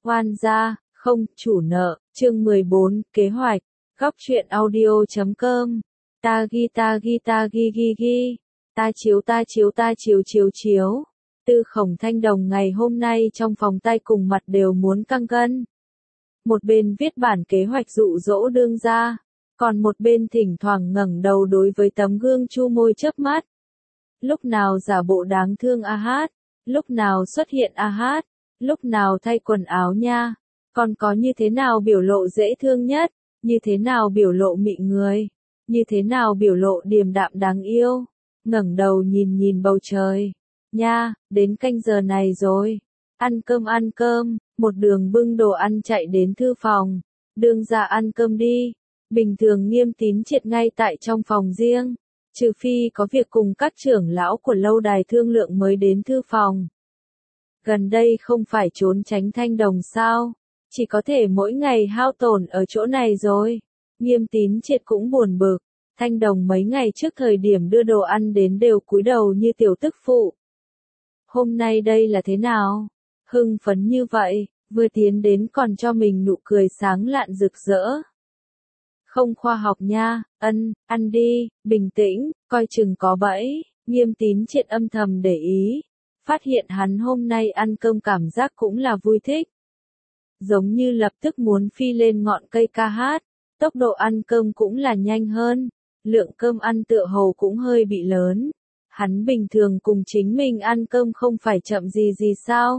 Oan gia, không, chủ nợ, chương 14, kế hoạch, góc truyện audio.com, ta ghi ghi, ta chiếu. Tư Khổng Thanh Đồng ngày hôm nay trong phòng tay cùng mặt đều muốn căng cân. Một bên viết bản kế hoạch dụ dỗ đương gia, còn một bên thỉnh thoảng ngẩng đầu đối với tấm gương chu môi chớp mắt. Lúc nào giả bộ đáng thương a hát, lúc nào xuất hiện a hát, lúc nào thay quần áo nha, còn có như thế nào biểu lộ dễ thương nhất, như thế nào biểu lộ mị người, như thế nào biểu lộ điềm đạm đáng yêu. Ngẩng đầu nhìn bầu trời. Nha, đến canh giờ này rồi. Ăn cơm, một đường bưng đồ ăn chạy đến thư phòng. Đương gia ăn cơm đi. Bình thường Nghiêm Tín Triệt ngay tại trong phòng riêng. Trừ phi có việc cùng các trưởng lão của lâu đài thương lượng mới đến thư phòng. Gần đây không phải trốn tránh Thanh Đồng sao? Chỉ có thể mỗi ngày hao tổn ở chỗ này rồi. Nghiêm Tín Triệt cũng buồn bực. Thanh Đồng mấy ngày trước thời điểm đưa đồ ăn đến đều cúi đầu như tiểu tức phụ. Hôm nay đây là thế nào? Hưng phấn như vậy, vừa tiến đến còn cho mình nụ cười sáng lạn rực rỡ. Không khoa học nha, ăn đi, bình tĩnh, coi chừng có bẫy. Nghiêm Tín Triệt âm thầm để ý. Phát hiện hắn hôm nay ăn cơm cảm giác cũng là vui thích. Giống như lập tức muốn phi lên ngọn cây ca hát. Tốc độ ăn cơm cũng là nhanh hơn. Lượng cơm ăn tựa hồ cũng hơi bị lớn. Hắn bình thường cùng chính mình ăn cơm không phải chậm gì sao?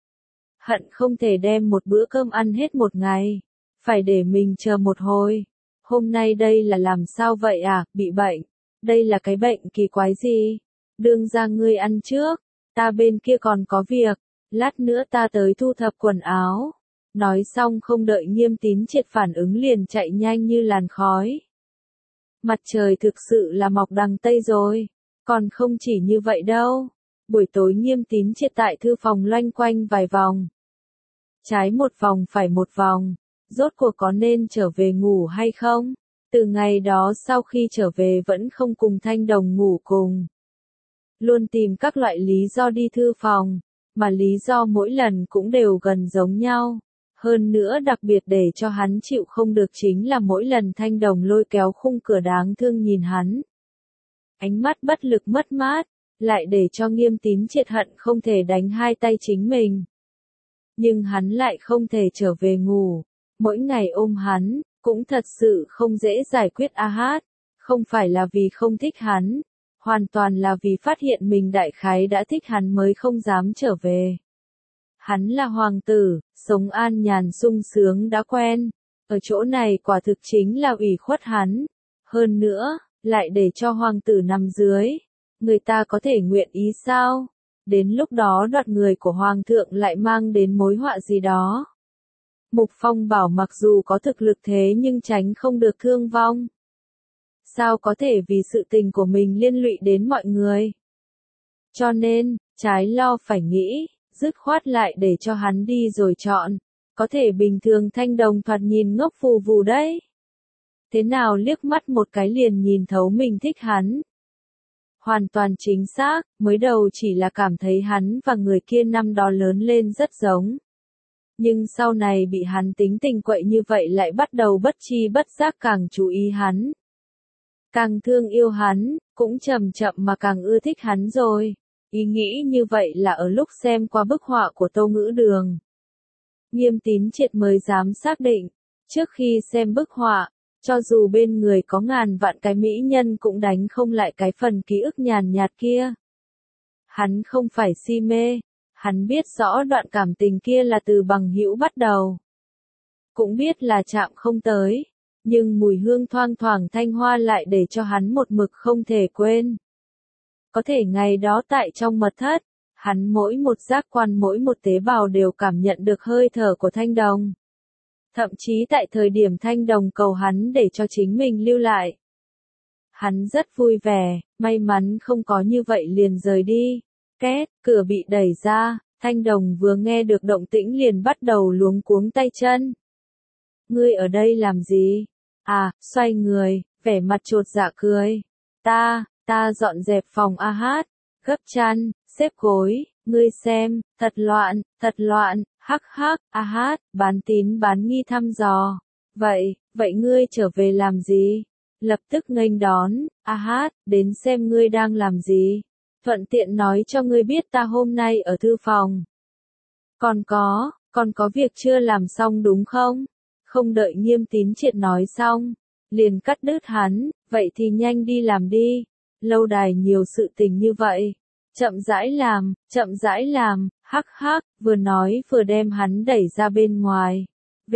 Hận không thể đem một bữa cơm ăn hết một ngày. Phải để mình chờ một hồi. Hôm nay đây là làm sao vậy à, bị bệnh. Đây là cái bệnh kỳ quái gì? Đương ra ngươi ăn trước. Ta bên kia còn có việc. Lát nữa ta tới thu thập quần áo. Nói xong không đợi Nghiêm Tín Triệt phản ứng liền chạy nhanh như làn khói. Mặt trời thực sự là mọc đằng Tây rồi. Còn không chỉ như vậy đâu. Buổi tối Nghiêm Tín Triệt tại thư phòng loanh quanh vài vòng. Trái một vòng phải một vòng. Rốt cuộc có nên trở về ngủ hay không? Từ ngày đó sau khi trở về vẫn không cùng Thanh Đồng ngủ cùng. Luôn tìm các loại lý do đi thư phòng. Mà lý do mỗi lần cũng đều gần giống nhau. Hơn nữa đặc biệt để cho hắn chịu không được chính là mỗi lần Thanh Đồng lôi kéo khung cửa đáng thương nhìn hắn. Ánh mắt bất lực mất mát, lại để cho Nghiêm Tín Triệt hận không thể đánh hai tay chính mình. Nhưng hắn lại không thể trở về ngủ, mỗi ngày ôm hắn, cũng thật sự không dễ giải quyết a hát, không phải là vì không thích hắn, hoàn toàn là vì phát hiện mình đại khái đã thích hắn mới không dám trở về. Hắn là hoàng tử, sống an nhàn sung sướng đã quen, ở chỗ này quả thực chính là ủy khuất hắn, hơn nữa, lại để cho hoàng tử nằm dưới, người ta có thể nguyện ý sao? Đến lúc đó đoạt người của hoàng thượng lại mang đến mối họa gì đó. Mục Phong bảo mặc dù có thực lực thế nhưng tránh không được thương vong. Sao có thể vì sự tình của mình liên lụy đến mọi người? Cho nên, trái lo phải nghĩ, dứt khoát lại để cho hắn đi rồi chọn. Có thể bình thường Thanh Đồng thoạt nhìn ngốc phù vù đấy. Thế nào liếc mắt một cái liền nhìn thấu mình thích hắn. Hoàn toàn chính xác, mới đầu chỉ là cảm thấy hắn và người kia năm đó lớn lên rất giống. Nhưng sau này bị hắn tính tình quậy như vậy lại bắt đầu bất tri bất giác càng chú ý hắn. Càng thương yêu hắn, cũng chậm chậm mà càng ưa thích hắn rồi. Ý nghĩ như vậy là ở lúc xem qua bức họa của Tô Ngữ Đường. Nghiêm Tín Triệt mới dám xác định, trước khi xem bức họa, cho dù bên người có ngàn vạn cái mỹ nhân cũng đánh không lại cái phần ký ức nhàn nhạt kia. Hắn không phải si mê, hắn biết rõ đoạn cảm tình kia là từ bằng hữu bắt đầu. Cũng biết là chạm không tới, nhưng mùi hương thoang thoảng thanh hoa lại để cho hắn một mực không thể quên. Có thể ngày đó tại trong mật thất, hắn mỗi một giác quan mỗi một tế bào đều cảm nhận được hơi thở của Thanh Đồng. Thậm chí tại thời điểm Thanh Đồng cầu hắn để cho chính mình lưu lại. Hắn rất vui vẻ, may mắn không có như vậy liền rời đi. Két, cửa bị đẩy ra, Thanh Đồng vừa nghe được động tĩnh liền bắt đầu luống cuống tay chân. Ngươi ở đây làm gì? À, xoay người, vẻ mặt chột dạ cười. Ta dọn dẹp phòng a hát, gấp chăn, xếp gối, ngươi xem, thật loạn, Hắc hắc, a hát, bán tín bán nghi thăm dò. Vậy ngươi trở về làm gì? Lập tức nghênh đón, a hát, đến xem ngươi đang làm gì. Thuận tiện nói cho ngươi biết ta hôm nay ở thư phòng. Còn có việc chưa làm xong đúng không? Không đợi Nghiêm Tín Triệt nói xong, liền cắt đứt hắn, vậy thì nhanh đi làm đi. Lâu đài nhiều sự tình như vậy. Chậm rãi làm, hắc hắc, vừa nói vừa đem hắn đẩy ra bên ngoài.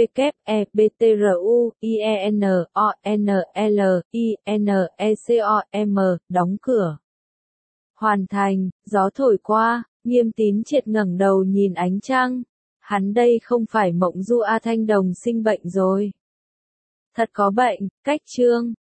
WEBTRUINONLINECOM, đóng cửa. Hoàn thành, gió thổi qua, Nghiêm Tín Triệt ngẩng đầu nhìn ánh trăng. Hắn đây không phải mộng du A Thanh Đồng sinh bệnh rồi. Thật có bệnh, cách chương.